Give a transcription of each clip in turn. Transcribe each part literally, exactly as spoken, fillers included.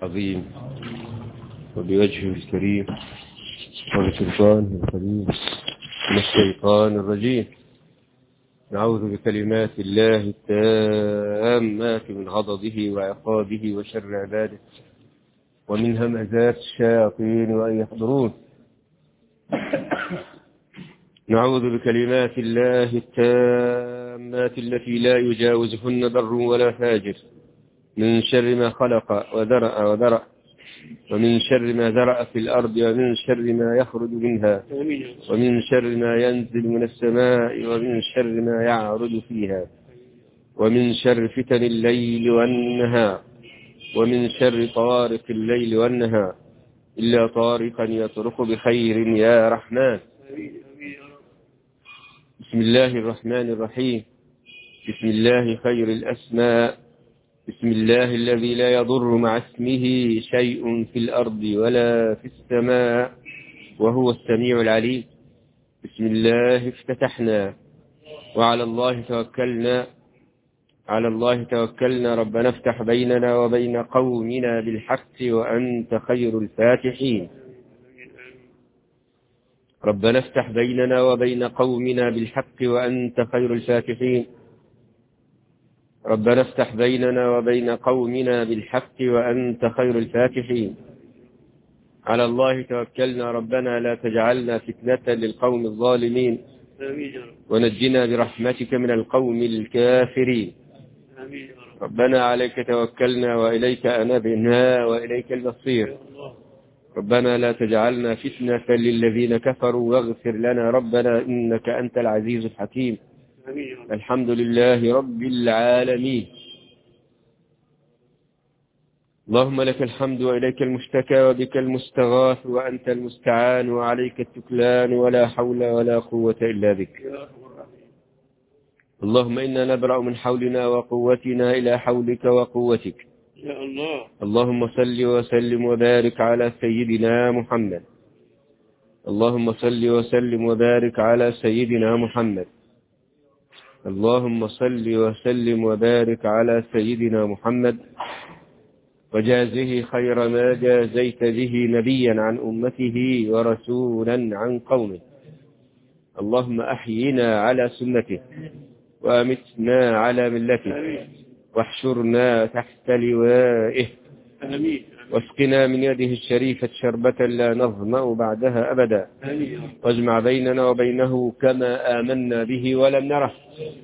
عظيم وبوجهه الكريم وبسلطانه القديم من الشيطان الرجيم. نعوذ بكلمات الله التامات من غضبه وعقابه وشر عباده ومن همزات الشياطين وأن يحضرون. نعوذ بكلمات الله التامات التي لا يجاوزهن بر ولا فاجر من شر ما خلق وذرأ وذرأ ومن شر ما ذرأ في الأرض ومن شر ما يخرج منها ومن شر ما ينزل من السماء ومن شر ما يعرج فيها ومن شر فتن الليل والنهار ومن شر طوارق الليل والنهار إلا طارقا يطرق بخير يا رحمن. بسم الله الرحمن الرحيم. بسم الله خير الأسماء. بسم الله الذي لا يضر مع اسمه شيء في الأرض ولا في السماء وهو السميع العليم. بسم الله افتتحنا وعلى الله توكلنا على الله توكلنا ربنا افتح بيننا وبين قومنا بالحق وأنت خير الفاتحين. ربنا افتح بيننا وبين قومنا بالحق وأنت خير الفاتحين. ربنا افتح بيننا وبين قومنا بالحق وأنت خير الفاتحين. على الله توكلنا ربنا لا تجعلنا فتنة للقوم الظالمين ونجنا برحمتك من القوم الكافرين. ربنا عليك توكلنا وإليك أنبنا وإليك المصير. ربنا لا تجعلنا فتنة للذين كفروا واغفر لنا ربنا إنك أنت العزيز الحكيم. الحمد لله رب العالمين. اللهم لك الحمد وإليك المشتكى وبك المستغاث وأنت المستعان وعليك التكلان ولا حول ولا قوة إلا بك. اللهم إنا نبرأ من حولنا وقوتنا إلى حولك وقوتك. يا الله. اللهم صل وسلم وبارك على سيدنا محمد. اللهم صل وسلم وبارك على سيدنا محمد. اللهم صل وسلم وبارك على سيدنا محمد وجازه خير ما جازيت به نبيا عن أمته ورسولا عن قومه. اللهم أحينا على سنته وأمتنا على ملته واحشرنا تحت لوائه واسقنا من يده الشريفة شربة لا نظمأ بعدها أبدا واجمع بيننا وبينه كما آمنا به ولم نره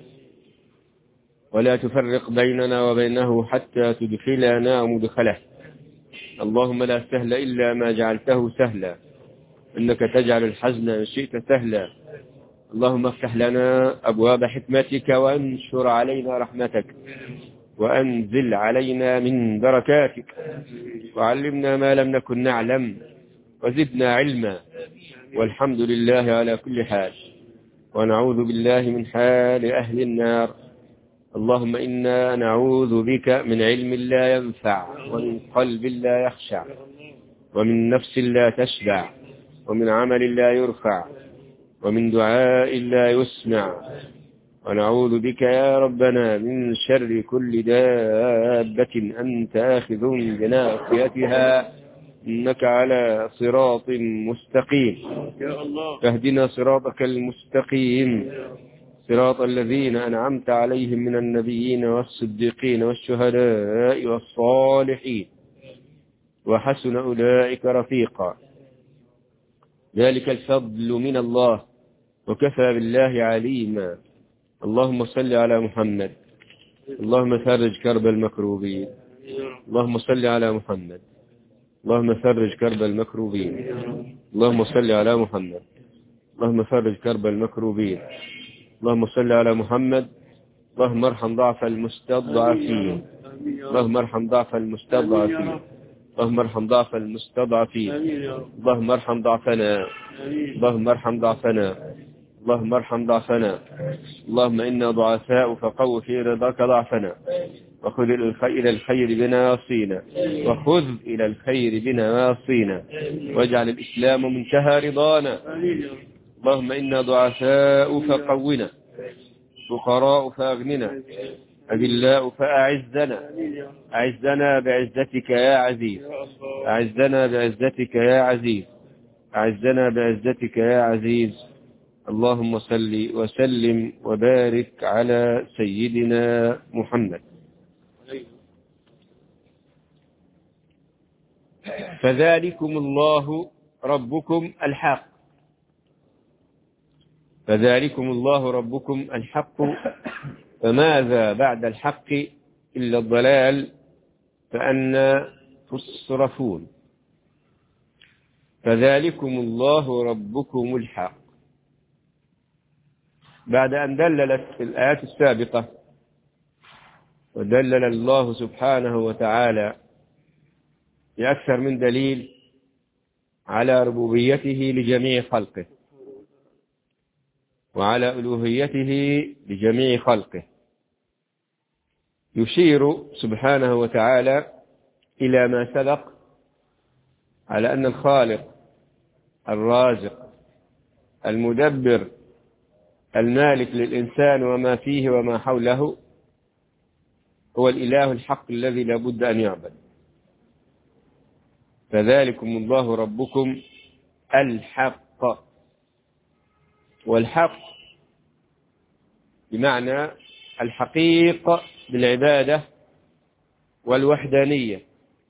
ولا تفرق بيننا وبينه حتى تدخلنا مدخله. اللهم لا سهل إلا ما جعلته سهلا إنك تجعل الحزن إن شئت سهلا. اللهم افتح لنا أبواب حكمتك وانشر علينا رحمتك وأنزل علينا من بركاتك وعلمنا ما لم نكن نعلم وزدنا علما والحمد لله على كل حال. ونعوذ بالله من حال أهل النار. اللهم إنا نعوذ بك من علم لا ينفع ومن قلب لا يخشع ومن نفس لا تشبع ومن عمل لا يرفع ومن دعاء لا يسمع. ونعوذ بك يا ربنا من شر كل دابة أنت آخذ بناصيتها إنك على صراط مستقيم. فاهدنا صراطك المستقيم صراط الذين أنعمت عليهم من النبيين والصديقين والشهداء والصالحين وحسن أولئك رفيقا. ذلك الفضل من الله وكفى بالله عليما. اللهم صل على محمد. اللهم فرج كرب المكروبين. اللهم صل على محمد. اللهم فرج كرب المكروبين. اللهم صل على محمد. اللهم فرج كرب المكروبين. اللهم صل على محمد. اللهم ارحم ضعف المستضعفين. اللهم ارحم ضعف المستضعفين. اللهم ارحم ضعف المستضعفين. اللهم ارحم ضعفنا. اللهم ارحم ضعفنا. اللهم ارحم ضعفنا. اللهم إنا ضعفاء فقو في رضاك ضعفنا وخذ إلى الخير بناصينا وخذ إلى الخير بناصينا واجعل الإسلام منتهى رضانا. اللهم إنا ضعفاء فقونا فقراء فأغننا أذلاء فأعزنا، أعزنا بعزتك يا عزيز، أعزنا بعزتك يا عزيز، أعزنا بعزتك يا عزيز. اللهم صل وسلم وبارك على سيدنا محمد. فذلكم الله ربكم الحق، فذلكم الله ربكم الحق، فماذا بعد الحق إلا الضلال، فأنى تصرفون. فذلكم الله ربكم الحق، بعد أن دللت في الآيات السابقة ودلل الله سبحانه وتعالى بأكثر من دليل على ربوبيته لجميع خلقه وعلى ألوهيته لجميع خلقه، يشير سبحانه وتعالى إلى ما سبق على أن الخالق الرازق المدبر المالك للإنسان وما فيه وما حوله هو الإله الحق الذي لا بد أن يعبد. فذلكم الله ربكم الحق، والحق بمعنى الحقيق بالعبادة والوحدانية،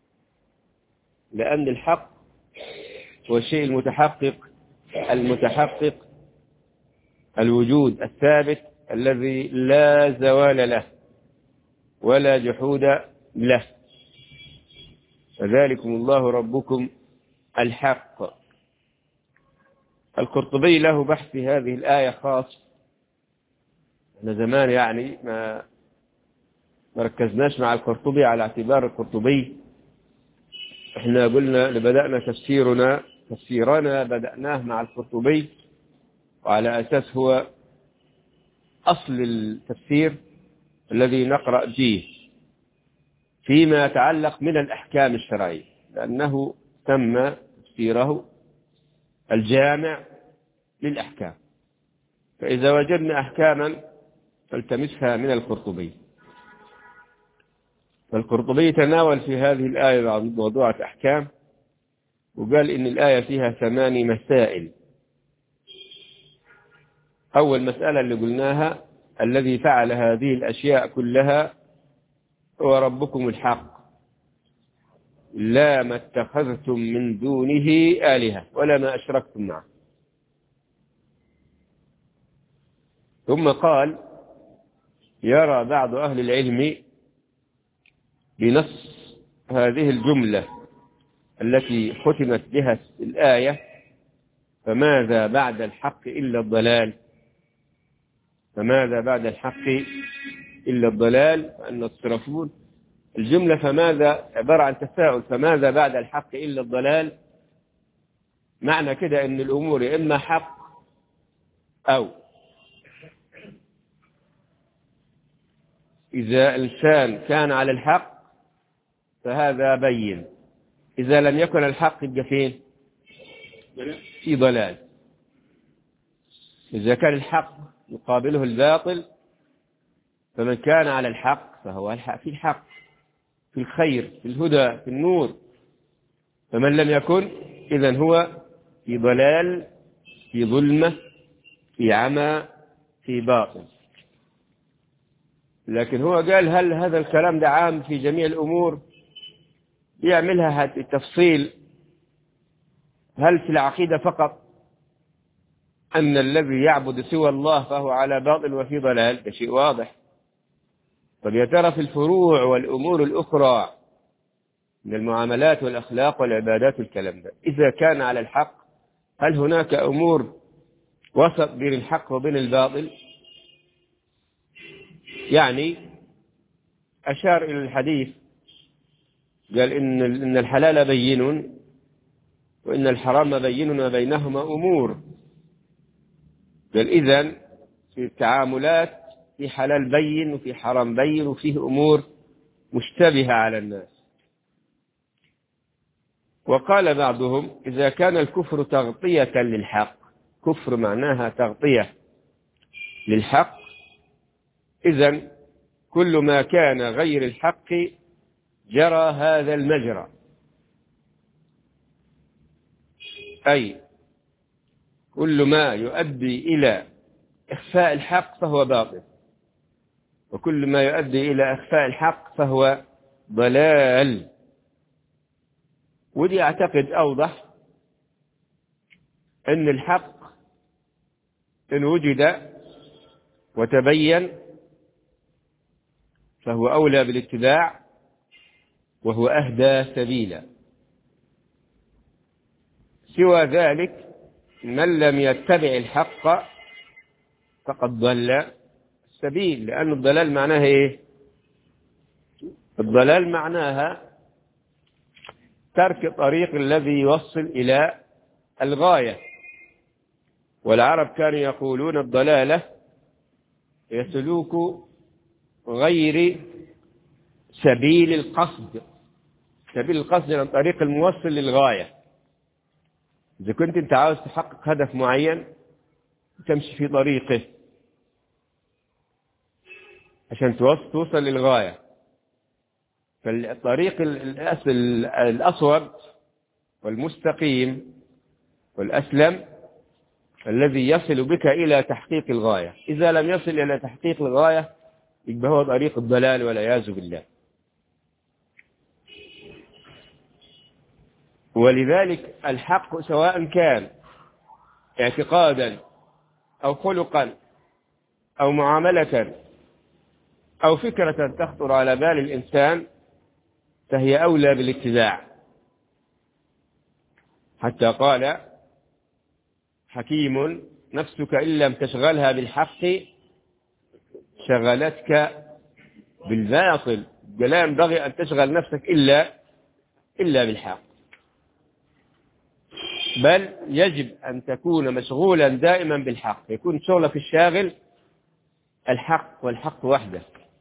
لأن الحق هو الشيء المتحقق المتحقق الوجود الثابت الذي لا زوال له ولا جحود له. فذلكم الله ربكم الحق. القرطبي له بحث في هذه الآية خاص، احنا زمان يعني ما مركزناش مع القرطبي على اعتبار القرطبي، احنا قلنا بدأنا تفسيرنا تفسيرنا بدأناه مع القرطبي، وعلى أساس هو أصل التفسير الذي نقرأ فيه فيما يتعلق من الأحكام الشرعية، لأنه تم تفسيره الجامع للأحكام. فإذا وجدنا أحكاما فالتمسها من القرطبي. فالقرطبي تناول في هذه الآية موضوعة أحكام، وقال إن الآية فيها ثماني مسائل. أول مسألة اللي قلناها الذي فعل هذه الأشياء كلها هو ربكم الحق، لا ما اتخذتم من دونه آلهة ولا ما أشركتم معه. ثم قال يرى بعض أهل العلم بنص هذه الجملة التي ختمت بها الآية فماذا بعد الحق إلا الضلال، فماذا بعد الحق إلا الضلال، فأن تصرفون الجملة فماذا عبارة عن تساؤل، فماذا بعد الحق إلا الضلال، معنى كده أن الأمور إما حق أو إذا الإنسان كان على الحق فهذا بين، إذا لم يكن الحق يبقى فين؟ في ضلال. إذا كان الحق يقابله الباطل فمن كان على الحق فهو الحق في الحق في الخير في الهدى في النور، فمن لم يكن إذن هو في ضلال في ظلمة في عمى في باطل. لكن هو قال هل هذا الكلام ده عام في جميع الأمور؟ يعملها التفصيل هل في العقيدة فقط أن الذي يعبد سوى الله فهو على باطل وفي ضلال؟ ده شيء واضح. طب يا ترى في الفروع والأمور الأخرى من المعاملات والأخلاق والعبادات والكلام ده إذا كان على الحق هل هناك أمور وسط بين الحق وبين الباطل؟ يعني أشار إلى الحديث قال إن إن الحلال بين وإن الحرام بين وبينهما أمور. قال إذن في التعاملات في حلال بين وفي حرام بين وفيه أمور مشتبهة على الناس. وقال بعضهم إذا كان الكفر تغطية للحق، كفر معناها تغطية للحق، إذن كل ما كان غير الحق جرى هذا المجرى، أي كل ما يؤدي إلى إخفاء الحق فهو باطل، وكل ما يؤدي إلى إخفاء الحق فهو ضلال. ودي أعتقد أوضح أن الحق إن وجد وتبين فهو أولى بالاتباع وهو أهدى سبيلا. سوى ذلك من لم يتبع الحق فقد ضل السبيل، لأن الضلال معناها إيه؟ الضلال معناها ترك الطريق الذي يوصل إلى الغاية. والعرب كانوا يقولون الضلالة هي سلوك غير سبيل القصد. سبيل القصد عن طريق الموصل للغاية. إذا كنت أنت عاوز تحقق هدف معين تمشي في طريقه عشان توصل للغاية، فالطريق الأصوب والمستقيم والأسلم الذي يصل بك إلى تحقيق الغاية. إذا لم يصل إلى تحقيق الغاية يبقى هو طريق الضلال والعياذ بالله. ولذلك الحق سواء كان اعتقادا أو خلقا أو معاملة أو فكرة تخطر على بال الإنسان فهي أولى بالاتباع. حتى قال حكيم نفسك إن لم تشغلها بالحق شغلتك بالباطل. لا ينبغي أن تشغل نفسك إلا إلا بالحق، بل يجب أن تكون مشغولا دائما بالحق، يكون شغلك الشاغل الحق والحق وحده.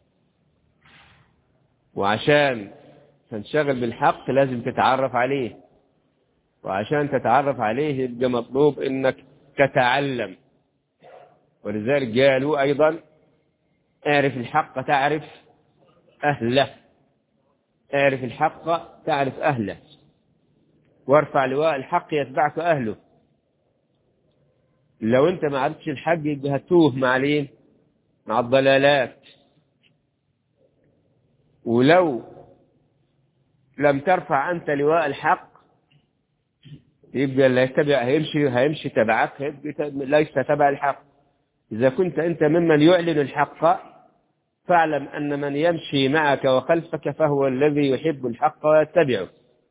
وعشان تنشغل بالحق لازم تتعرف عليه، وعشان تتعرف عليه يبقى مطلوب انك تتعلم. ولذلك قالوا ايضا اعرف الحق تعرف اهله، اعرف الحق تعرف اهله، وارفع لواء الحق يتبعك اهله. لو انت ما عرفتش الحق يبقى هتوه مع لين مع الضلالات. ولو لم ترفع انت لواء الحق يبقى اللي يتبع هيمشي هيمشي تبعك ليس تبع الحق. إذا كنت أنت ممن يعلن الحق فاعلم أن من يمشي معك وخلفك فهو الذي يحب الحق ويتبعه.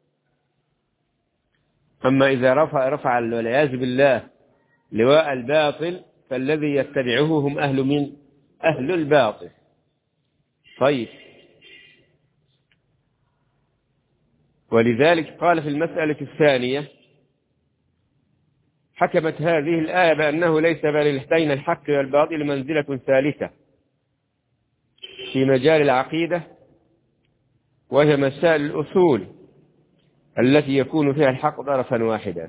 أما إذا رفع رفع والعياذ بالله لواء الباطل فالذي يتبعه هم أهل من أهل الباطل. طيب، ولذلك قال في المسألة الثانية حكمت هذه الآية بأنه ليس بين الحق والباطل منزلة ثالثة في مجال العقيدة، وهي مسائل الأصول التي يكون فيها الحق طرفا واحدا.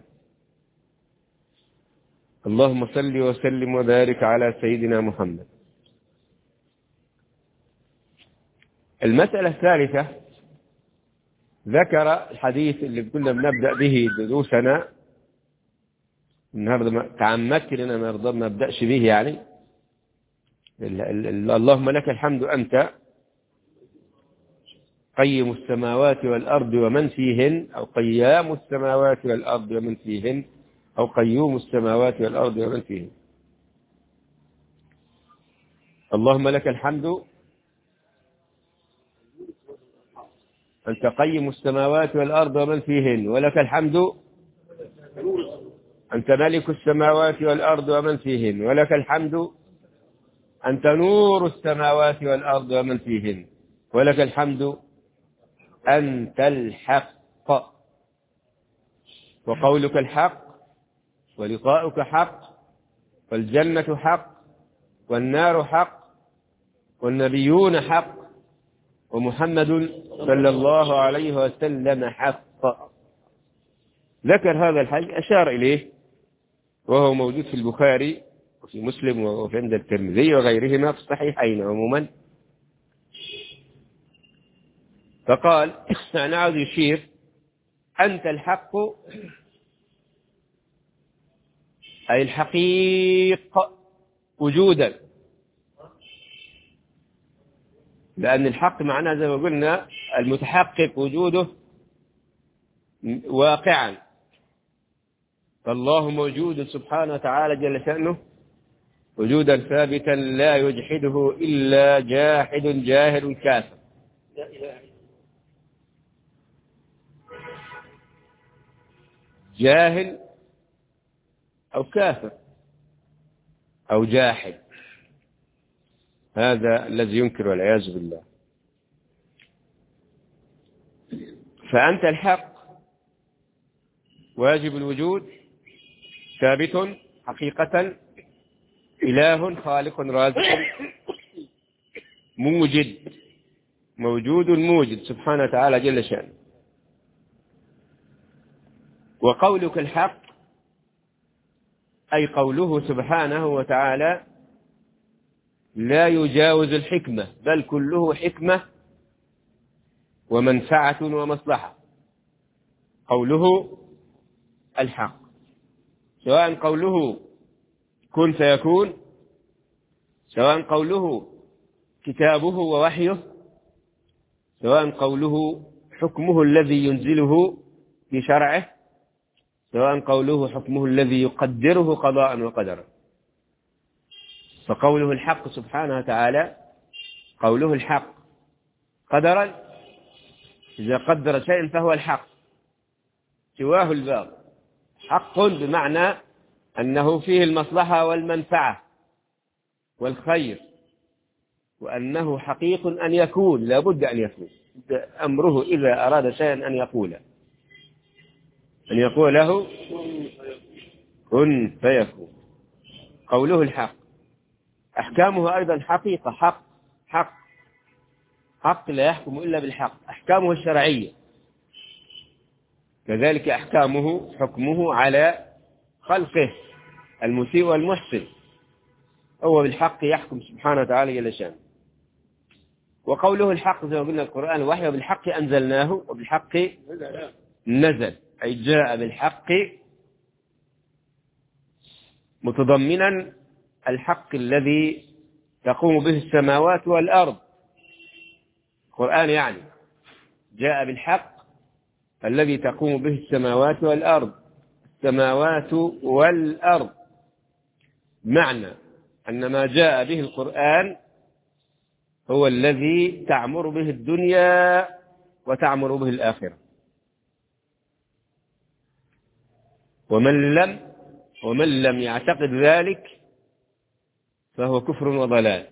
اللهم صل وسلم وبارك على سيدنا محمد. المسألة الثالثة ذكر الحديث اللي كنا بنبدأ به دروسنا النهارده، تعمدت لنا ما نبدأش به، يعني اللهم لك الحمد أنت قيم السماوات والأرض ومن فيهن، أو قيام السماوات والأرض ومن فيهن، أو قيوم السماوات والأرض ومن فيهن. اللهم لك الحمد أنت قيم السماوات والأرض ومن فيهن، ولك الحمد أنت ملك السماوات والأرض ومن فيهن، ولك الحمد أنت نور السماوات والأرض ومن فيهن، ولك الحمد أنت الحق، وقولك الحق، ولقاؤك حق، والجنة حق، والنار حق، والنبيون حق، ومحمد صلى الله عليه وسلم حق. ذكر هذا الحديث أشار إليه وهو موجود في البخاري وفي مسلم وفي عند الترمذي وغيرهما في الصحيحين عموما، فقال أنا عاوز يشير أنت الحق أي الحقيق وجودا، لأن الحق معناه زي ما قلنا المتحقق وجوده واقعا، فالله موجود سبحانه وتعالى جل شأنه وجودا ثابتا لا يجحده إلا جاحد جاهل كافر. جاهل أو كافر أو جاحد، هذا الذي ينكر والعياذ بالله. فأنت الحق واجب الوجود ثابت حقيقة، إله خالق رازق موجد، موجود موجد سبحانه وتعالى جل شأنه. وقولك الحق أي قوله سبحانه وتعالى لا يجاوز الحكمة، بل كله حكمة ومنفعة ومصلحة. قوله الحق، سواء قوله كن فيكون، سواء قوله كتابه ووحيه، سواء قوله حكمه الذي ينزله في شرعه، سواء قوله حكمه الذي يقدره قضاء وقدرا. فقوله الحق سبحانه وتعالى قوله الحق قدرا، إذا قدر شيء فهو الحق، سواه الباطل. حق بمعنى أنه فيه المصلحة والمنفعة والخير، وأنه حقيق أن يكون، لا بد أن يكون. أمره إذا أراد شيئا أن يقول أن يقول له كن فيكون. قوله الحق، أحكامه أيضا حقيقة، حق حق حق لا يحكم إلا بالحق. أحكامه الشرعية كذلك، أحكامه حكمه على خلقه المسيء والمحسن، هو بالحق يحكم سبحانه وتعالى جل شأنه. وقوله الحق زي ما قلنا القرآن وحي، وبالحق أنزلناه وبالحق نزل، أي جاء بالحق متضمنا الحق الذي تقوم به السماوات والأرض. القرآن يعني جاء بالحق الذي تقوم به السماوات والأرض، السماوات والأرض، معنى أن ما جاء به القرآن هو الذي تعمر به الدنيا وتعمر به الآخرة. ومن لم ومن لم يعتقد ذلك فهو كفر وضلال،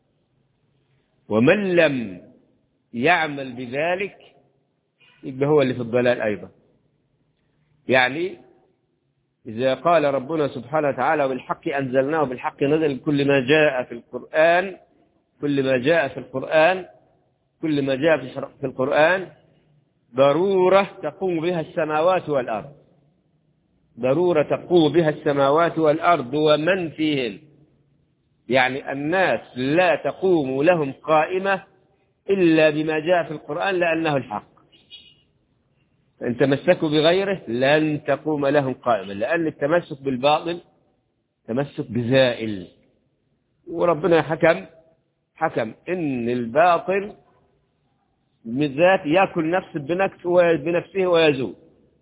ومن لم يعمل بذلك يبقى هو اللي في الضلال أيضا. يعني إذا قال ربنا سبحانه وتعالى بالحق أنزلناه بالحق نزل، كل ما جاء في القرآن كل ما جاء في القرآن كل ما جاء في القرآن ضرورة تقوم بها السماوات والأرض، ضرورة تقوم بها السماوات والأرض ومن فيهن. يعني الناس لا تقوم لهم قائمة إلا بما جاء في القرآن لأنه الحق. إن تمسكوا بغيره لن تقوم لهم قائمة، لأن التمسك بالباطل تمسك بزائل. وربنا حكم حكم إن الباطل بالذات يأكل نفس بنفسه ويزول.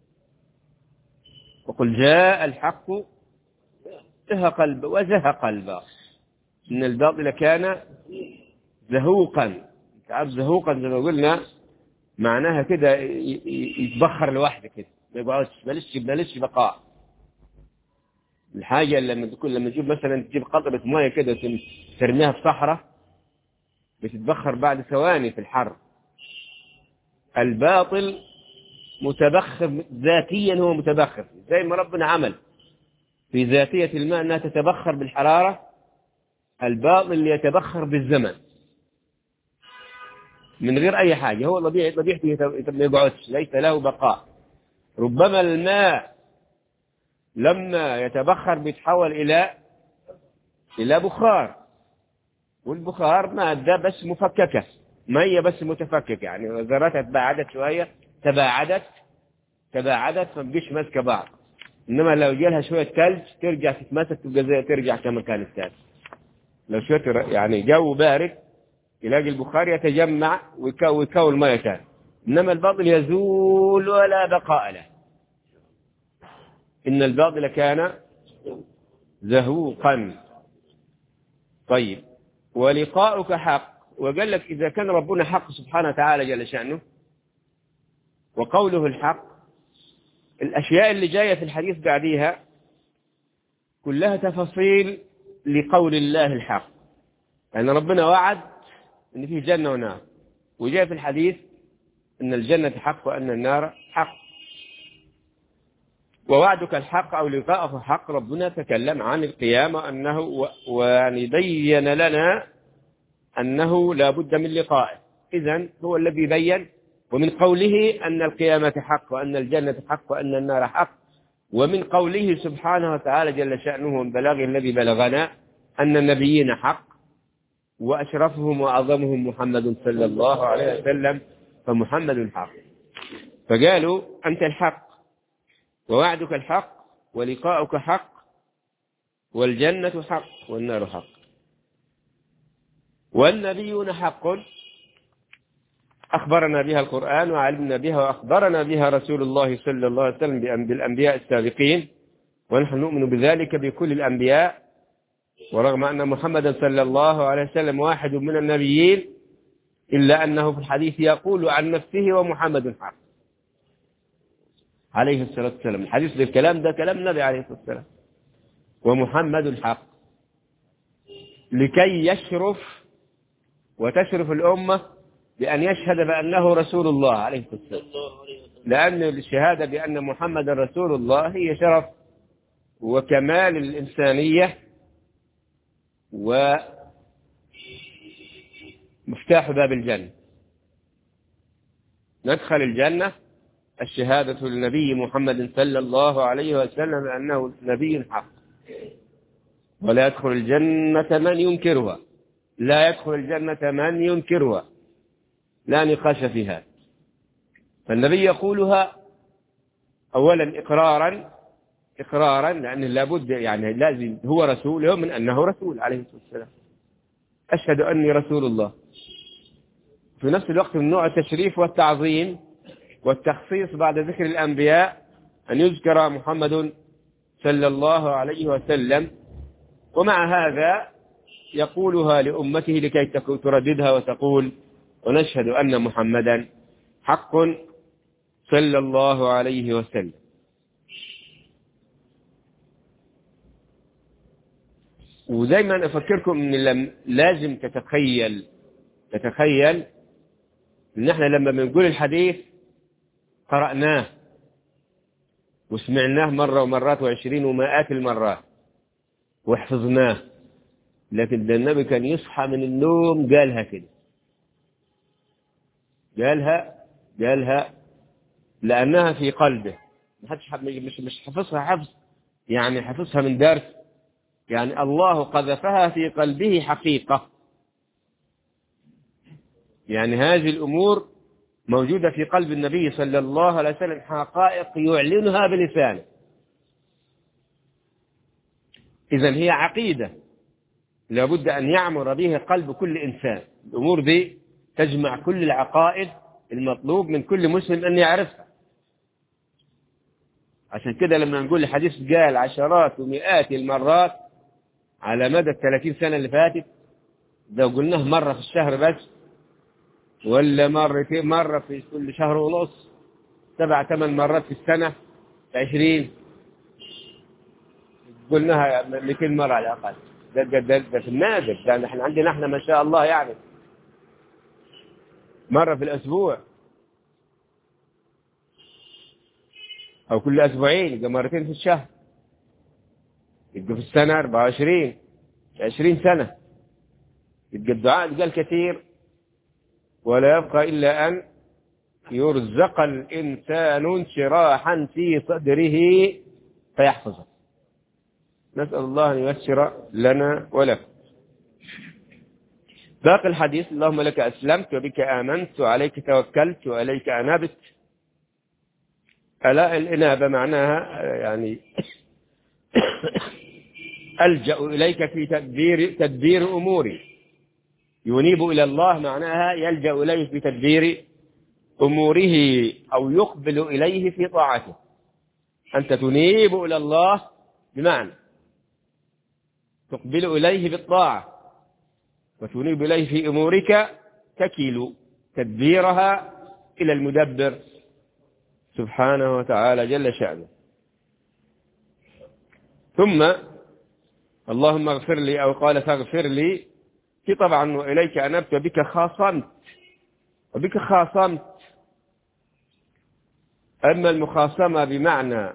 وقل جاء الحق زهق وزهق الباطل إن الباطل كان زهوقا. تعرف زهوقا زي ما قلنا معناها كده يتبخر لوحده كده، ما يقعدش بلش بلش بقاء. الحاجة لما تكون لما تجيب مثلا تجيب قطرة مية كده ترميها في صحراء بتتبخر بعد ثواني في الحر. الباطل متبخر ذاتيا، هو متبخر زي ما ربنا عمل في ذاتية الماء أنها تتبخر بالحرارة، الباطل يتبخر بالزمن من غير أي حاجة. هو طبيعته ما يقعدش، ليس له بقاء. ربما الماء لما يتبخر بيتحول إلى إلى بخار، والبخار مادة بس مفككة مية بس متفكك، يعني ذراتها تباعدت شوية، تباعدت تباعدت فما بقيش ماسكة بعض. إنما لو جالها شوية ثلج ترجع تتماسك، تبقى زي ترجع كما كانت ثاني. لو شوية يعني جو بارد يلاقي البخار يتجمع ويكون مية ثاني. إنما الباطل يزول ولا بقاء له. إن الباطل كان زهوقا. طيب، ولقاؤك حق. وقال لك إذا كان ربنا حق سبحانه وتعالى جل شأنه وقوله الحق، الأشياء اللي جاية في الحديث بعديها كلها تفاصيل لقول الله الحق. يعني ربنا وعد أن فيه جنة ونار، وجاء في الحديث أن الجنة حق وأن النار حق. ووعدك الحق أو لقاءه حق. ربنا تكلم عن القيامة أنه ويعني بين لنا أنه لا بد من لقائه. إذن هو الذي بين، ومن قوله أن القيامة حق وأن الجنة حق وأن النار حق، ومن قوله سبحانه وتعالى جل شأنه والبلاغ الذي بلغنا أن النبيين حق، وأشرفهم وأعظمهم محمد صلى الله عليه وسلم، فمحمد حق. فقالوا أنت الحق ووعدك الحق ولقاؤك حق والجنة حق والنار حق والنبيون حق أخبرنا بها القرآن وعلمنا بها وأخبرنا بها رسول الله صلى الله عليه وسلم بالأنبياء السابقين، ونحن نؤمن بذلك بكل الأنبياء. ورغم أن محمدا صلى الله عليه وسلم واحد من النبيين، إلا أنه في الحديث يقول عن نفسه ومحمد حق عليه الصلاة والسلام. الحديث بالكلام ده كلام النبي عليه الصلاة والسلام. ومحمد حق لكي يشرف وتشرف الأمة بأن يشهد بأنه رسول الله عليه الصلاة والسلام، لأن الشهادة بأن محمد رسول الله هي شرف وكمال الإنسانية ومفتاح باب الجنة. ندخل الجنة الشهادة للنبي محمد صلى الله عليه وسلم أنه نبي حق. ولا يدخل الجنة من ينكرها، لا يدخل الجنة من ينكرها، لا نقاش فيها. فالنبي يقولها أولا إقرارا إقرارا لأن لابد يعني لازم هو رسول، يؤمن أنه رسول عليه الصلاة والسلام. أشهد أني رسول الله. في نفس الوقت من نوع التشريف والتعظيم والتخصيص بعد ذكر الأنبياء أن يذكر محمد صلى الله عليه وسلم. ومع هذا يقولها لأمته لكي ترددها وتقول ونشهد أن محمدا حق صلى الله عليه وسلم. ودايما أفكركم أن لازم تتخيل تتخيل أن احنا لما بنقول الحديث قرأناه وسمعناه مرة ومرات وعشرين ومائات المرات وحفظناه، لكن النبي كان يصحى من النوم قالها كده، قالها قالها لأنها في قلبه. محدش مش مش حفظها حفظ يعني حفظها من درس، يعني الله قذفها في قلبه حقيقة. يعني هذه الأمور موجودة في قلب النبي صلى الله عليه وسلم، حقائق يعلنها بلسانه. إذن هي عقيدة لابد أن يعمر به قلب كل إنسان. الأمور دي تجمع كل العقائد المطلوب من كل مسلم أن يعرفها. عشان كده لما نقول الحديث قال عشرات ومئات المرات على مدى الثلاثين سنة اللي فاتت، ده قلناه مرة في الشهر بس ولا مرتين، مرة في كل شهر ونص، سبع ثمان مرات في السنة، عشرين قلناها مئتين مرة على الأقل. ده, ده, ده, ده في النادر. ده احنا عندنا احنا ما شاء الله يعني مرة في الأسبوع أو كل أسبوعين، يبقى مرتين في الشهر، يبقى في السنة أربعة وعشرين عشرين سنة. يبقى الدعاء قال كثير، ولا يبقى إلا أن يرزق الإنسان انشراحا في صدره فيحفظه. نسأل الله أن ييسر لنا ولكم. باقي الحديث: اللهم لك أسلمت وبك آمنت وعليك توكلت وإليك أنبت. ألا الإنابة معناها يعني ألجأ إليك في تدبير تدبير أموري. ينيب إلى الله معناها يلجأ إليه في تدبير أموره أو يقبل إليه في طاعته. أنت تنيب إلى الله بمعنى تقبل إليه بالطاعة، وتنيب إليه في أمورك تكل تدبيرها إلى المدبر سبحانه وتعالى جل شأنه. ثم اللهم اغفر لي، أو قال فاغفر لي، في طبعا وإليك أنبت وبك خاصمت. وبك خاصمت، أما المخاصمة بمعنى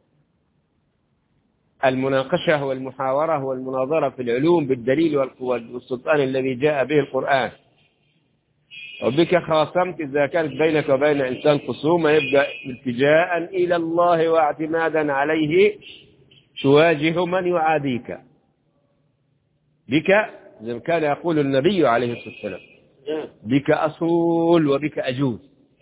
المناقشة والمحاورة والمناظرة في العلوم بالدليل والسلطان الذي جاء به القرآن. وبك خاصمت إذا كانت بينك وبين إنسان خصومة، يبدأ التجاء إلى الله واعتمادا عليه تواجه من يعاديك. بك زي ما كان يقول النبي عليه الصلاة والسلام: بك أصول وبك أجول.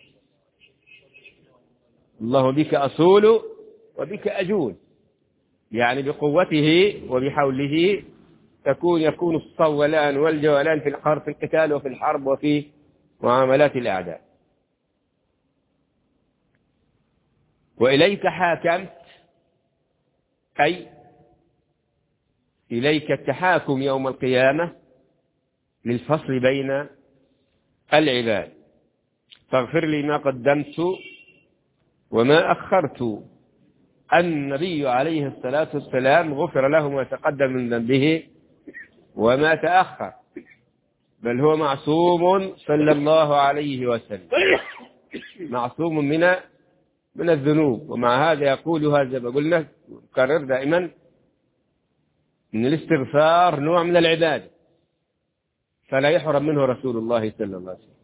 الله بك أصول وبك أجول، يعني بقوته وبحوله تكون يكون الصولان والجولان في الحرب، في القتال وفي الحرب وفي معاملات الأعداء. وإليك حاكمت، أي إليك التحاكم يوم القيامة للفصل بين العباد. فاغفر لي ما قدمت وما أخرت. النبي عليه الصلاة والسلام غفر له ما تقدم من ذنبه وما تأخر، بل هو معصوم صلى الله عليه وسلم، معصوم من من الذنوب. ومع هذا يقولها زي ما قلنا نكرر دائما ان الاستغفار نوع من العبادة، فلا يحرم منه رسول الله صلى الله عليه وسلم.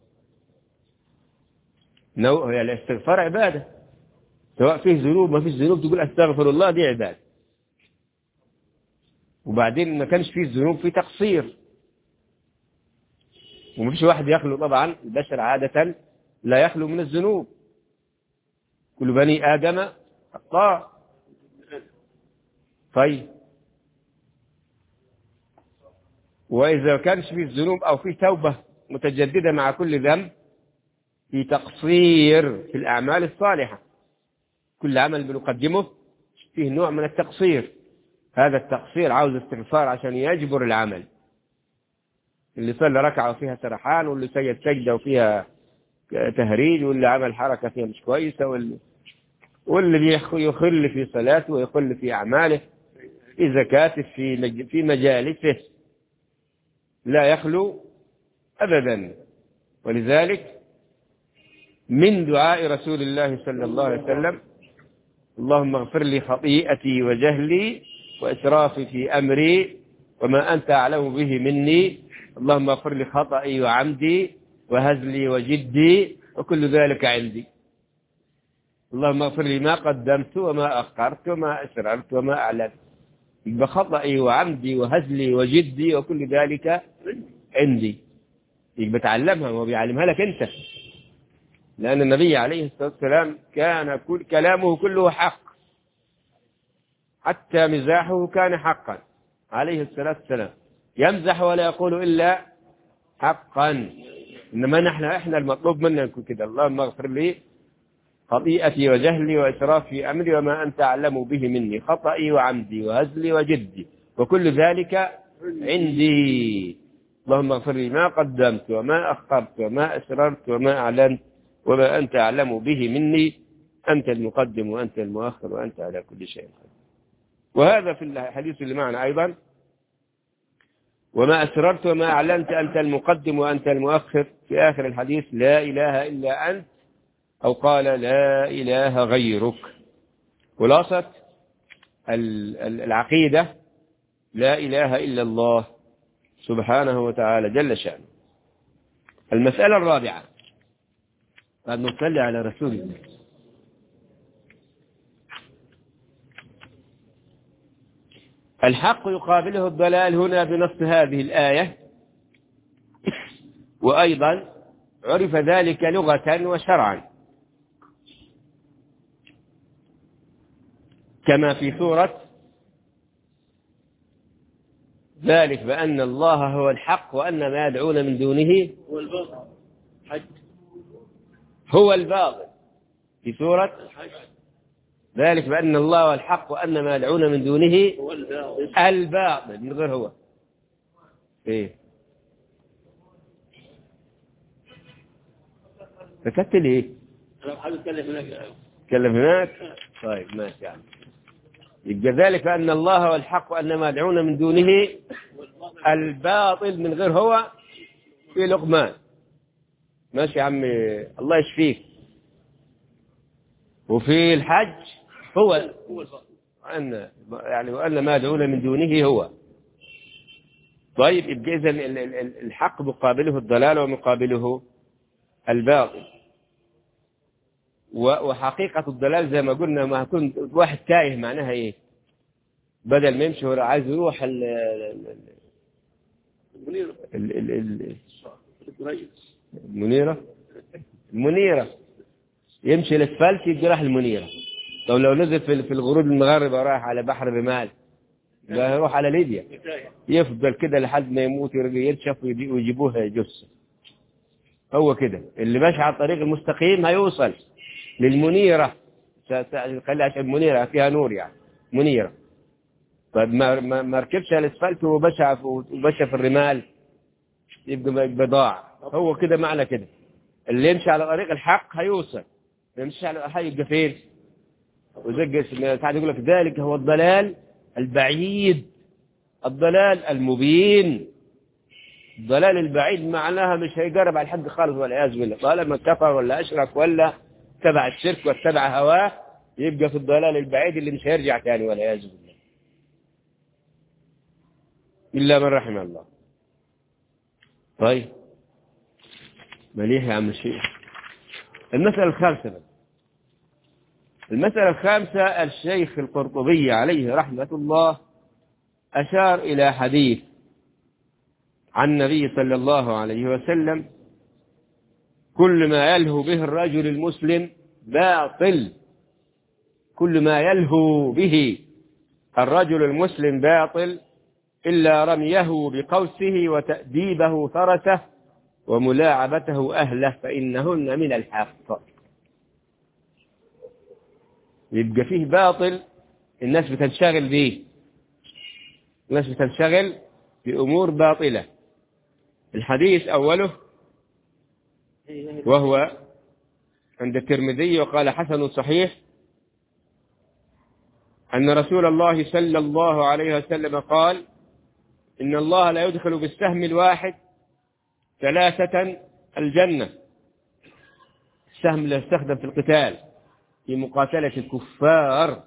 نوع الاستغفار عبادة، سواء فيه ذنوب ما فيش ذنوب تقول استغفر الله، دي عبادة. وبعدين ما كانش فيه ذنوب، فيه تقصير، وما فيش واحد يخلو. طبعا البشر عادة لا يخلو من الذنوب، كل بني آدم خطاء. طيب، وإذا كانش فيه الذنوب أو فيه توبة متجددة مع كل ذنب، في تقصير في الأعمال الصالحة. كل عمل بنقدمه فيه نوع من التقصير، هذا التقصير عاوز استغفار عشان يجبر العمل. اللي صلى ركعة وفيها سرحان، واللي سجد سجدة وفيها تهريج، واللي عمل حركة فيها مش كويسة، واللي واللي يخل في صلاته ويخل في أعماله، في زكاته، في في مجالسه، لا يخلو أبدا. ولذلك من دعاء رسول الله صلى الله عليه وسلم: اللهم اغفر لي خطيئتي وجهلي وإسرافي في أمري وما أنت أعلم به مني، اللهم اغفر لي خطئي وعمدي وهزلي وجدي وكل ذلك عندي. اللهم اغفر لي ما قدمت وما أخرت وما أسررت وما أعلنت. يبقى خطئي وعمدي وهزلي وجدي وكل ذلك عندي. يبقى تعلمها، هو بيعلمها لك أنت، لأن النبي عليه الصلاة والسلام كان كل كلامه كله حق، حتى مزاحه كان حقا عليه الصلاة والسلام، يمزح ولا يقول إلا حقا. إنما نحن إحنا المطلوب منا نكون كده: اللهم اغفر لي خطيئتي وجهلي وإسرافي في أمري وما أنت أعلم به مني، خطئي وعمدي وهزلي وجدي وكل ذلك عندي. اللهم اغفر لي ما قدمت وما أخرت وما أسررت وما أعلنت وما أنت أعلم به مني، أنت المقدم وأنت المؤخر وأنت على كل شيء قدير. وهذا في الحديث اللي معنا أيضا: وما أسررت وما أعلنت أنت المقدم وأنت المؤخر. في آخر الحديث: لا إله إلا أنت، أو قال لا إله غيرك. خلاصة العقيدة: لا إله إلا الله سبحانه وتعالى جل شأنه. المسألة الرابعة، قد نصلي على رسول الله. الحق يقابله الضلال هنا بنص هذه الآية وأيضا عرف ذلك لغة وشرعا، كما في سورة ذلك بأن الله هو الحق وأن ما يدعون من دونه هو الباطل. حج هو الباطل. في سورة الحج ذلك بأن الله هو الحق وأن ما يدعون من دونه هو الباطل. الباطل من غير هو. إيه سكت ليه؟ أنا حابب أتكلم هناك. تكلم هناك. طيب ماشي يعني. يبقى ذلك بأن الله هو الحق وأن ما يدعون من دونه الباطل من غير هو في لقمان. ماشي يا عمي الله يشفيك. وفي الحج هو وأن يعني وأن ما يدعون من دونه هو. طيب يبقى إذن الحق مقابله الضلال ومقابله الباطل. وحقيقة الضلال زي ما قلنا ما يكون واحد تايه معناها إيه؟ بدل ما يمشي هو عايز يروح ال المنيرة ال ال المنيرة المنيرة يمشي الاسفلت يجي راح المنيرة. طب لو نزل في في الغروب المغربي رايح على بحر رمال يروح على ليبيا، يفضل كده لحد ما يموت يرشف ويجيبوه جثة. هو كده اللي ماشي على الطريق المستقيم هيوصل للمنيرة. خليها عشان المنيرة فيها نور يعني منيرة. طيب ما ما ركبش على الاسفلت وبشع وبشع في الرمال يبقى بضاع. هو كده معنى كده اللي يمشي على طريق الحق هيوصل، يمشي على الحق يبقى فين؟ وزق ساعات يقول لك ذلك هو الضلال البعيد، الضلال المبين. الضلال البعيد معناها مش هيقرب على الحق خالص والعياذ بالله. طالما كفر ولا اشرك ولا تبع الشرك واتبع هواه يبقى في الضلال البعيد اللي مش هيرجع تاني والعياذ بالله إلا من رحم الله. طيب مليح يا عم الشيخ. المسألة الخامسة بقى. المسألة الخامسة الشيخ القرطبي عليه رحمة الله أشار إلى حديث عن النبي صلى الله عليه وسلم كل ما يلهو به الرجل المسلم باطل. كل ما يلهو به الرجل المسلم باطل إلا رميه بقوسه وتأديبه فرسه وملاعبته أهله فإنهن من الحق. يبقى فيه باطل الناس بتنشغل به، الناس بتنشغل بأمور باطلة. الحديث أوله وهو عند الترمذي وقال حسن صحيح أن رسول الله صلى الله عليه وسلم قال إن الله لا يدخل بالسهم الواحد ثلاثة الجنة. السهم لا يستخدم في القتال في مقاتلة الكفار.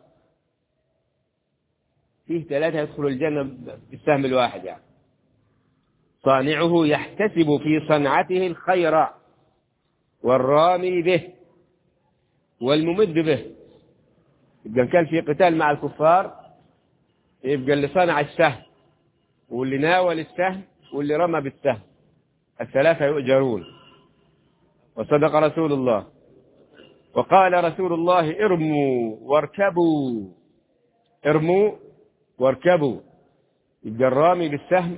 فيه ثلاثة يدخل الجنة بالسهم الواحد يعني صانعه يحتسب في صنعته الخير والرامي به والممد به. يبقى كان في قتال مع الكفار يبقى اللي صنع السهم واللي ناول السهم واللي رمى بالسهم الثلاثة يؤجرون. وصدق رسول الله. وقال رسول الله ارموا واركبوا، ارموا واركبوا. يبقى الرامي بالسهم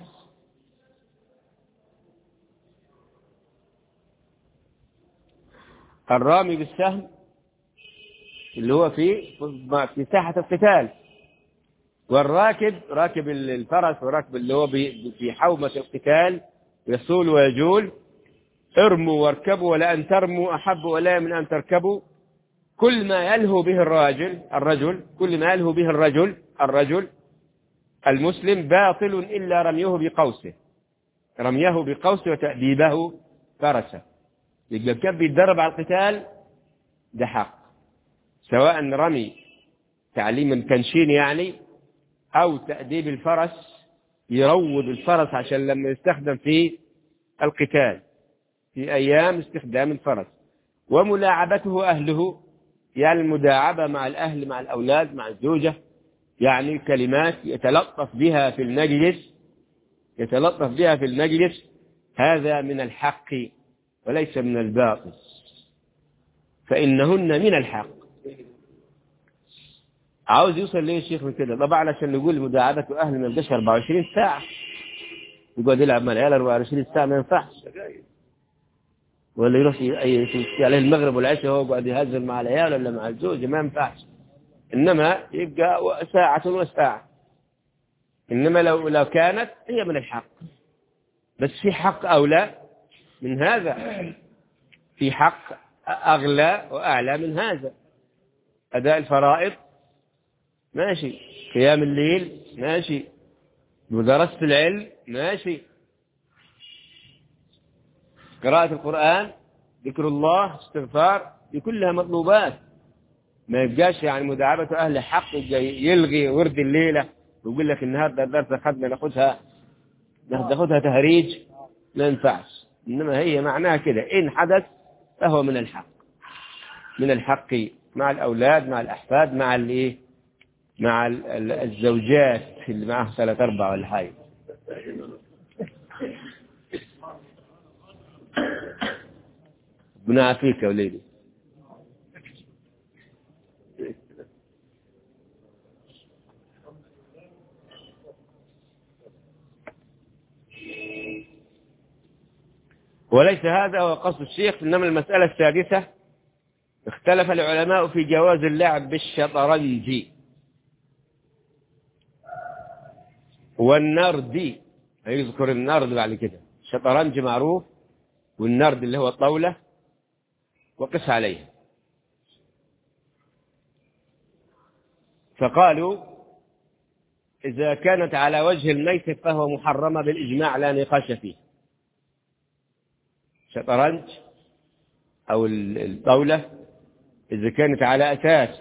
الرامي بالسهم اللي هو في في ساحة القتال، والراكب راكب الفرس وراكب اللي هو في حومة القتال يصول ويجول. ارموا واركبوا ولا أن ترموا أحب ولا من أن تركبوا. كل ما يلهو به الراجل الرجل كل ما يلهو به الرجل الرجل المسلم باطل إلا رميه بقوسه رميه بقوسه وتأديبه فرسه. يبقى كان بيتدرب على القتال ده حق، سواء رمي تعليم التنشين يعني أو تأديب الفرس يروض الفرس عشان لما يستخدم في القتال في أيام استخدام الفرس. وملاعبته أهله يعني المداعبة مع الأهل مع الأولاد مع الزوجة، يعني كلمات يتلطف بها في المجلس يتلطف بها في المجلس هذا من الحق وليس من الباطل، فإنهن من الحق. عاوز يوصل ليه الشيخ من كده؟ طبعا عشان نقول مداعبة أهل ما يبقاش أربعة وعشرين ساعة يقعد يلعب مع العيال أربعة وعشرين ساعة، ما ينفعش. ولا يروح يمشي عليه المغرب والعشاء وهو قاعد يهزل مع العيال ولا مع الزوج، ما ينفعش. إنما يبقى ساعة وساعة. إنما لو لو كانت هي من الحق، بس في حق أولى من هذا، في حق أغلى وأعلى من هذا. أداء الفرائض ماشي، قيام الليل ماشي، ودراسة العلم ماشي، قراءة القرآن، ذكر الله، استغفار، دي كلها مطلوبات. ما يبقاش يعني مداعبة أهل حق يلغي ورد الليلة ويقول لك النهارده درس أخذنا ناخذها ناخذها تهريج، ما ينفعش. إنما هي معناها كده، إن حدث فهو من الحق، من الحق مع الأولاد، مع الأحفاد، مع الإيه، مع الزوجات اللي معه ثلاثة أربعة ولا حاجة. ربنا يعافيك يا وليدي. وليس هذا هو قصد الشيخ. إنما المسألة السادسة، اختلف العلماء في جواز اللعب بالشطرنج والنرد. هيذكر النرد بعد كده. الشطرنج معروف، والنرد اللي هو الطاولة، وقس عليه. فقالوا إذا كانت على وجه الميسر فهو محرمة بالإجماع لا نقاش فيه. شطرنج أو الطاولة إذا كانت على أساس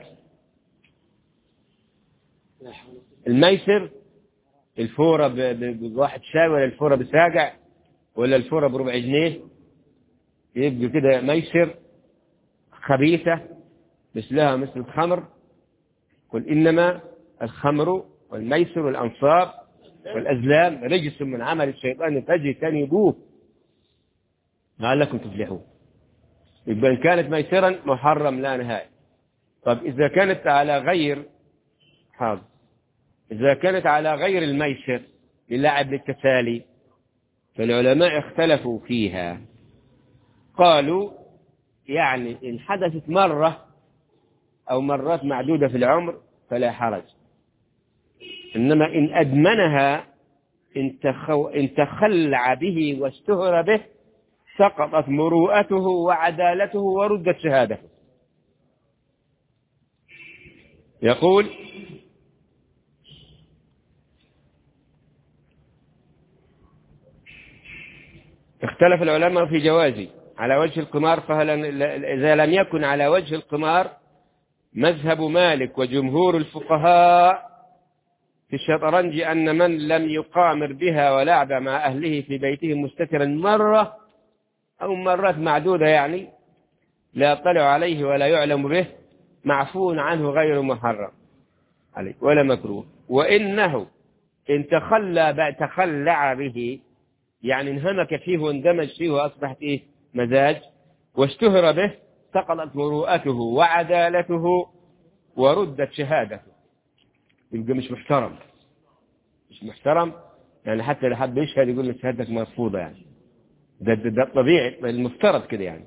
الميسر، الفورة بواحد شاي ولا الفورة بساقع ولا الفورة بربع جنيه، يبقى كده ميسر خبيثة مثلها مثل الخمر. قل إنما الخمر والميسر والأنصاب والأزلام رجس من عمل الشيطان فاجتنبوه لعلكم تفلحون. يبقى إن كانت ميسرا محرم لا نهاية. طب إذا كانت على غير حاضر إذا كانت على غير الميسر للعب للتسالي، فالعلماء اختلفوا فيها. قالوا يعني إن حدثت مرة أو مرات معدودة في العمر فلا حرج. إنما إن أدمنها، إن, تخو إن تخلع به واشتهر به، سقطت مروءته وعدالته وردت شهادته. يقول اختلف العلماء في جوازه على وجه القمار، فهل إذا لم يكن على وجه القمار، مذهب مالك وجمهور الفقهاء في الشطرنج أن من لم يقامر بها ولعب مع أهله في بيته مستترا مرة أو مرات معدودة، يعني لا يطلع عليه ولا يعلم به، معفو عنه غير محرم عليه ولا مكروه. وإنه إن تخلى تخلع به، يعني انهمك فيه واندمج فيه وأصبحت إيه مزاج، واشتهر به، سقطت مروءته وعدالته وردت شهادته. يبقى مش محترم، مش محترم يعني. حتى لو حد يشهد يقول لك شهادتك مرفوضة، يعني ده, ده, ده الطبيعي المفترض كده يعني.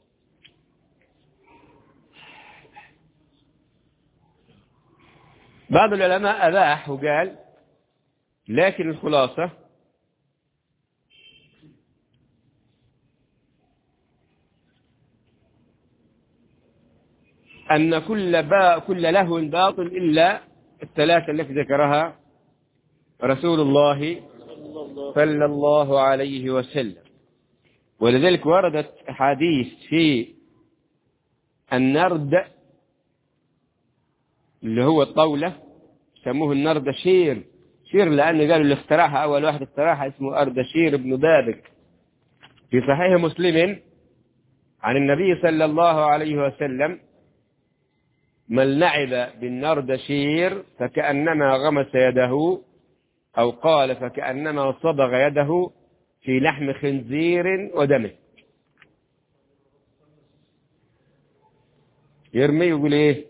بعض العلماء أباح وقال، لكن الخلاصة أن كل با كل لهو باطل إلا الثلاثة التي ذكرها رسول الله صلى الله عليه وسلم. ولذلك وردت أحاديث في النرد اللي هو الطاولة، سموه النرد شير شير لأن قالوا اللي اخترعها أول واحد اخترعها اسمه أردشير بن بابك. في صحيح مسلم عن النبي صلى الله عليه وسلم: من لعب بالنردشير فكأنما غمس يده، أو قال فكأنما صبغ يده، في لحم خنزير ودمه. يرمي يقول إيه؟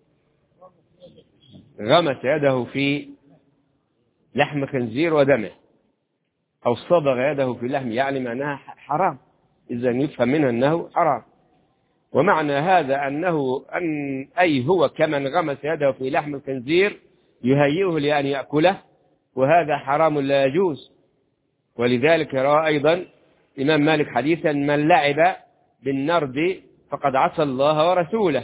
غمس يده في لحم خنزير ودمه، أو صبغ يده في لحم، يعني معناها حرام، إذا يفهم منها أنه حرام. ومعنى هذا أنه أن أي هو كمن غمس يده في لحم الخنزير يهيئه لأن يأكله، وهذا حرام لا يجوز. ولذلك روى أيضا الإمام مالك حديثا: من لعب بالنرد فقد عصى الله ورسوله.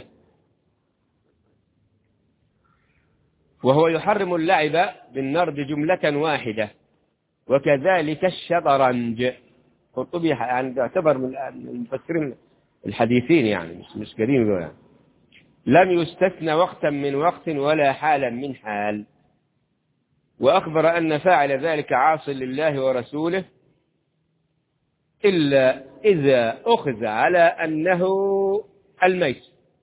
وهو يحرم اللعب بالنرد جملة واحدة، وكذلك الشطرنج. قرطبي يعني يعتبر من المفسرين الحديثين، يعني مش مش قديم يعني. لم يستثنى وقتا من وقت ولا حالا من حال. وأخبر أن فاعل ذلك عاص لله ورسوله إلا إذا أخذ على أنه الميت،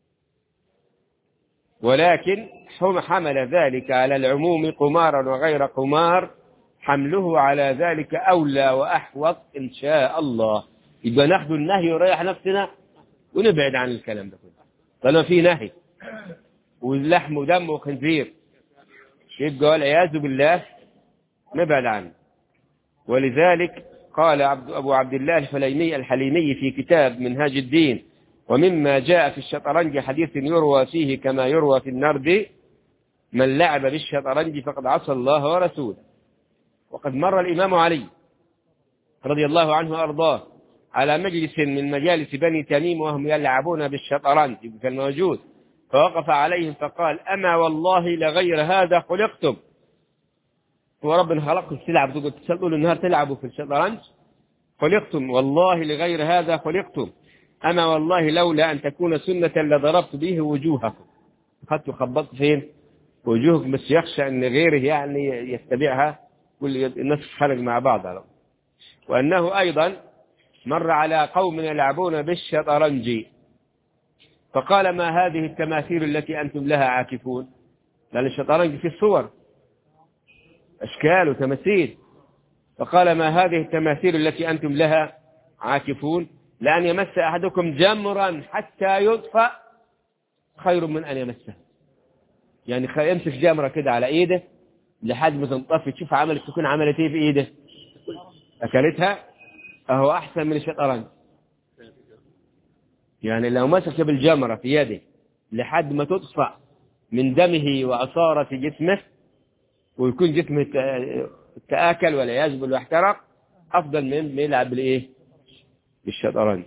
ولكن حمل ذلك على العموم قمارا وغير قمار، حمله على ذلك أولى وأحوط إن شاء الله. يبقى ناخذ النهي وريح نفسنا ونبعد عن الكلام ده كله. طالما في نهي واللحم ودم وخنزير، يبقى والعياذ بالله نبعد عنه. ولذلك قال أبو عبد الله الحليمي الحليمي في كتاب منهاج الدين: ومما جاء في الشطرنج حديث يروى فيه كما يروى في النرد: من لعب بالشطرنج فقد عصى الله ورسوله. وقد مر الإمام علي رضي الله عنه وأرضاه على مجلس من مجالس بني تميم وهم يلعبون بالشطرنج، كان موجود، فوقف عليهم فقال: أما والله لغير هذا خلقتم. هو ربنا خلقكم تلعبوا تسلطوا النهار تلعبوا في الشطرنج؟ خلقتم والله لغير هذا خلقتم. أما والله لولا أن تكون سنة لضربت به وجوهكم. أخذت خبطت فين؟ وجوهكم، بس يخشى أن غيره يعني يتبعها، كل الناس تخرج مع بعض. وأنه أيضا مر على قوم يلعبون بالشطرنج فقال: ما هذه التماثيل التي أنتم لها عاكفون؟ لأن الشطرنج فيه صور أشكال وتماثيل. فقال: ما هذه التماثيل التي أنتم لها عاكفون؟ لأن يمس أحدكم جمرا حتى يطفأ خير من أن يمسه. يعني يمسك جمرة كده على إيده لحد ما تنطفي، تشوف عملت تكون عملت إيه في إيده، أكلتها، أهو أحسن من الشطرنج. يعني لو مسك بالجمرة في يده لحد ما تطفأ من دمه وعصارة جسمه ويكون جسمه تآكل ولا يزبل واحترق، أفضل من يلعب بالإيه؟ بالشطرنج.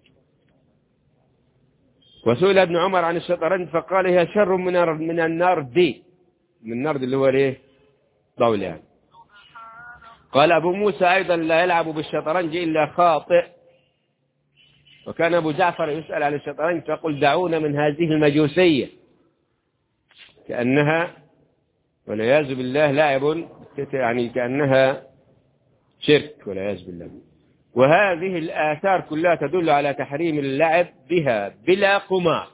وسئل ابن عمر عن الشطرنج فقال: هي شر من من النار دي، من النار اللي هو الايه؟ ضول يعني. قال أبو موسى أيضا: لا يلعب بالشطرنج إلا خاطئ. وكان أبو جعفر يسأل عن الشطرنج فقل: دعونا من هذه المجوسية، كأنها والعياذ بالله لاعب، يعني كأنها شرك والعياذ بالله. وهذه الآثار كلها تدل على تحريم اللعب بها بلا قمار.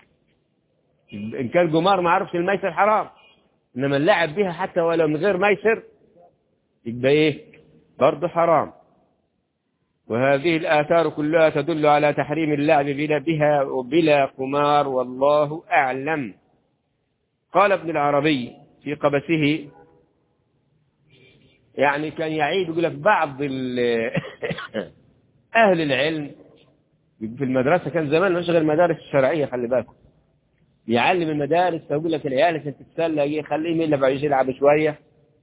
إن كان قمار ما عرفش الميسر حرام، إنما اللعب بها حتى ولو من غير ميسر يبقى إيه؟ برضه حرام. وهذه الآثار كلها تدل على تحريم اللعب بلا بها وبلا قمار، والله أعلم. قال ابن العربي في قبسه، يعني كان يعيد يقول لك بعض أهل العلم في المدرسة، كان زمان مش غير المدارس الشرعية، خلي بالكم، يعلم المدارس فيقول لك العيال عشان تتسلى خليهم يلعب يلعب شوية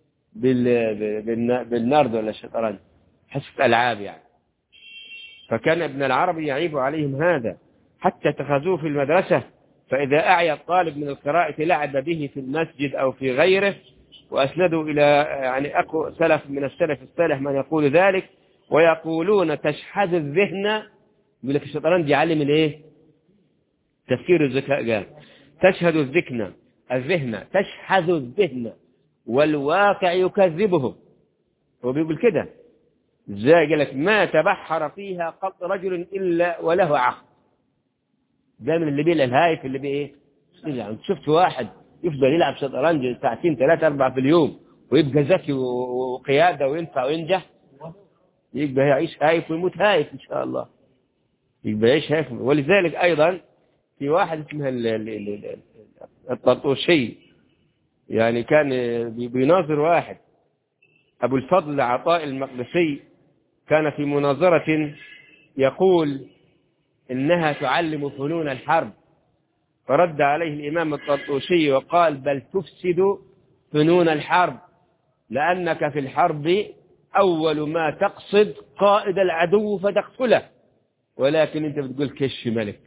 بالنرد ولا الشطرنج، حصة ألعاب يعني. فكان ابن العربي يعيب عليهم هذا حتى اتخذوه في المدرسة، فإذا أعيا الطالب من القراءة لعب به في المسجد أو في غيره، وأسندوا إلى يعني أقوى سلف من السلف الصالح من يقول ذلك، ويقولون تشحذ الذهن. يقول لك الشطرنج يعلم الايه؟ تفكير الذكاء. قال تشهد الذكن الذهن تشحذ الذهن والواقع يكذبه. هو بيقول كده ازاي؟ قال لك ما تبحر فيها قط رجل إلا وله عقل. ده من اللي بيه الهايف اللي بيه ايه؟ يعني شفت واحد يفضل يلعب شطرنج ساعتين ثلاثة أربعة في اليوم ويبقى ذكي وقيادة وينفع وينجح؟ يبقى يعيش هايف ويموت هايف إن شاء الله، يبقى يعيش هايف. ولذلك أيضا في واحد اسمه الطرطوشي، يعني كان بيناظر واحد أبو الفضل عطاء المقدسي، كان في مناظرة يقول إنها تعلم فنون الحرب، فرد عليه الإمام الطرطوشي وقال بل تفسد فنون الحرب، لأنك في الحرب أول ما تقصد قائد العدو فتقتله، ولكن أنت بتقول كش ملك،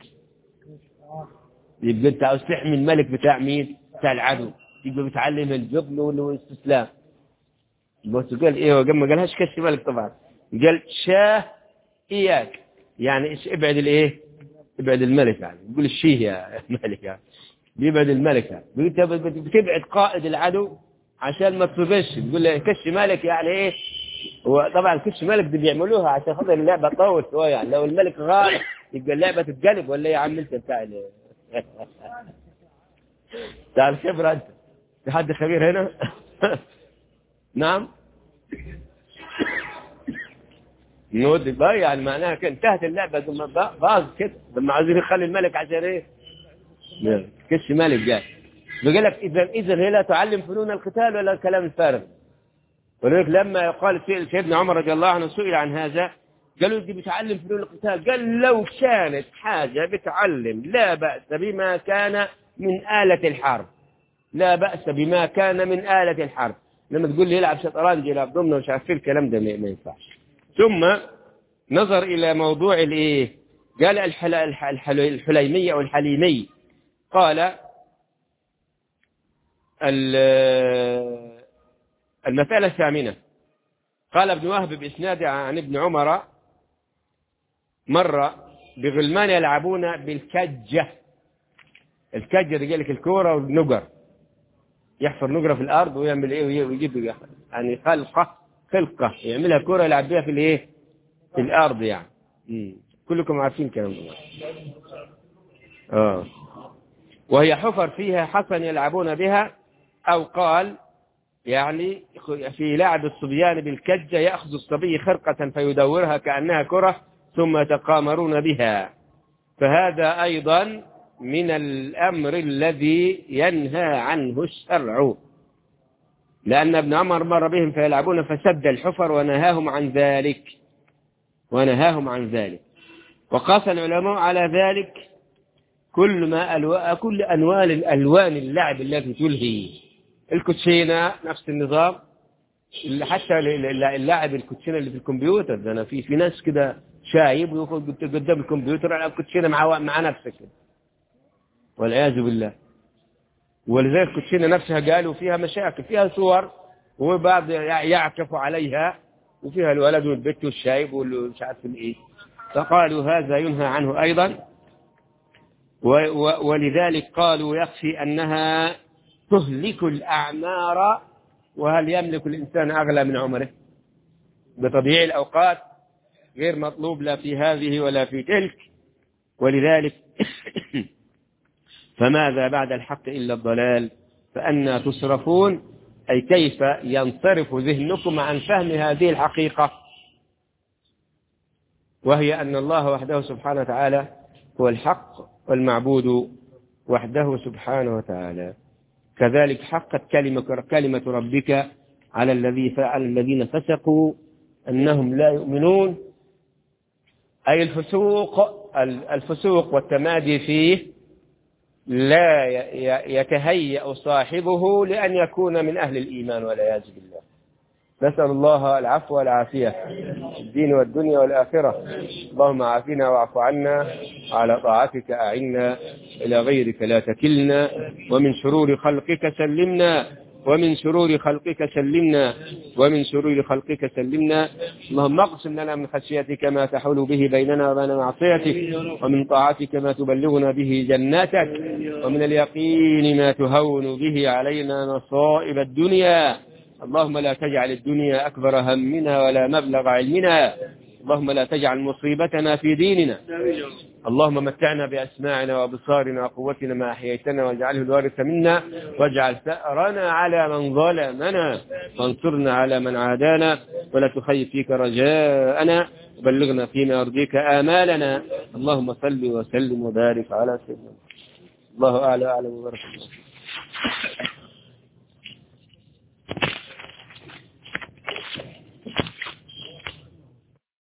يبقى أنت عاوز تحمي الملك بتاع مين؟ بتاع العدو، يبقى بتعلم الجبن والاستسلام. بس قال إيه؟ ما قالهاش كش ملك طبعا، قال شاه إياك، يعني ابعد الإيه؟ ابعد الملك، يعني يقول الشيه يا ملك، يعني بيبعد الملك، يعني بتبعد قائد العدو عشان ما تصبش، تقول له كش ملك يعني ايه. وطبعا كش ملك دي بيعملوها عشان خاطر اللعبه تطول شويه، يعني لو الملك غاب يبقى اللعبه تتقلب، ولا يا عم انت بتاع بتاع الخبره انت، في حد خبير هنا؟ نعم نود بقى، يعني معناها كده انتهت اللعبه، باظ كده، لما عايزين يخلي الملك عشان ايه؟ كش ملك جاي بيقول لك اذا اذا هي لا تعلم فنون القتال ولا الكلام الفارغ. ولذلك لما يقال سيدنا عمر رضي الله عنه سئل عن هذا، قالوا دي بتعلم فنون القتال، قال لو كانت حاجه بتعلم لا باس بما كان من آلة الحرب، لا باس بما كان من آلة الحرب. لما تقول لي يلعب شطرنج يلعب ضمنه مش عارف الكلام ده ما ينفعش. ثم نظر الى موضوع الايه، قال الحل... الحل... الحليمي او الحليمي، قال المسألة الثامنة، قال ابن وهب بإسناد عن ابن عمر مر بغلمان يلعبون بالكجة، الكجة دي قال لك الكورة والنقر، يحفر نقرة في الأرض ويعمل إيه ويجيب يعني خلقة خلقة يعملها كورة يلعب بها في الإيه في الأرض يعني. مم. كلكم عارفين كلام الله. آه. وهي حفر فيها حصن يلعبون بها، أو قال يعني في لعب الصبيان بالكجة يأخذ الصبي خرقة فيدورها كأنها كرة ثم يتقامرون بها، فهذا أيضا من الأمر الذي ينهى عنه الشرع، لأن ابن عمر مر بهم فيلعبون فسد الحفر ونهاهم عن ذلك ونهاهم عن ذلك. وقاس العلماء على ذلك كل ما ألو... كل أنواع الألوان اللعب التي تلهي، الكوتشينة نفس النظام، حتى اللاعب الكوتشينة اللي في الكمبيوتر ده، أنا في في ناس كده شايب ويقف قدام الكمبيوتر على الكوتشينة مع مع نفسك كده والعياذ بالله. ولذلك الكوتشينة نفسها قالوا فيها مشاكل، فيها صور وبعض يعكف عليها، وفيها الولد والبنت والشايب والمش عارف ايه، فقالوا هذا ينهى عنه أيضا. ولذلك قالوا يكفي أنها تهلك الأعمار، وهل يملك الإنسان أغلى من عمره؟ بتضييع الأوقات غير مطلوب لا في هذه ولا في تلك. ولذلك فماذا بعد الحق إلا الضلال فأنا تصرفون، أي كيف ينصرف ذهنكم عن فهم هذه الحقيقة، وهي أن الله وحده سبحانه وتعالى هو الحق والمعبود وحده سبحانه وتعالى. كذلك حقت كلمة كلمة ربك على الذي على الذين فسقوا أنهم لا يؤمنون، أي الفسوق الفسوق والتمادي فيه لا يتهيأ صاحبه لأن يكون من أهل الإيمان والعياذ بالله. نسأل الله العفو والعافية في الدين والدنيا والآخرة. اللهم عافنا واعف عنا، على طاعتك أعنا، إلى غيرك لا تكلنا، ومن شرور خلقك سلمنا ومن شرور خلقك سلمنا ومن شرور خلقك سلمنا. اللهم اقسم لنا من خشيتك ما تحول به بيننا وبين معصيتك، ومن طاعتك ما تبلغنا به جناتك، ومن اليقين ما تهون به علينا مصائب الدنيا. اللهم لا تجعل الدنيا أكبر همنا ولا مبلغ علمنا، اللهم لا تجعل مصيبتنا في ديننا. اللهم متعنا بأسماعنا وأبصارنا وقوتنا ما أحييتنا، واجعله الوارث منا، واجعل ثأرنا على من ظلمنا، وانصرنا على من عادانا. ولا تخيب فيك رجاءنا، وبلغنا فيما يرضيك آمالنا. اللهم صل وسلم وبارك على سيدنا. الله أعلى أعلم وبارك الله.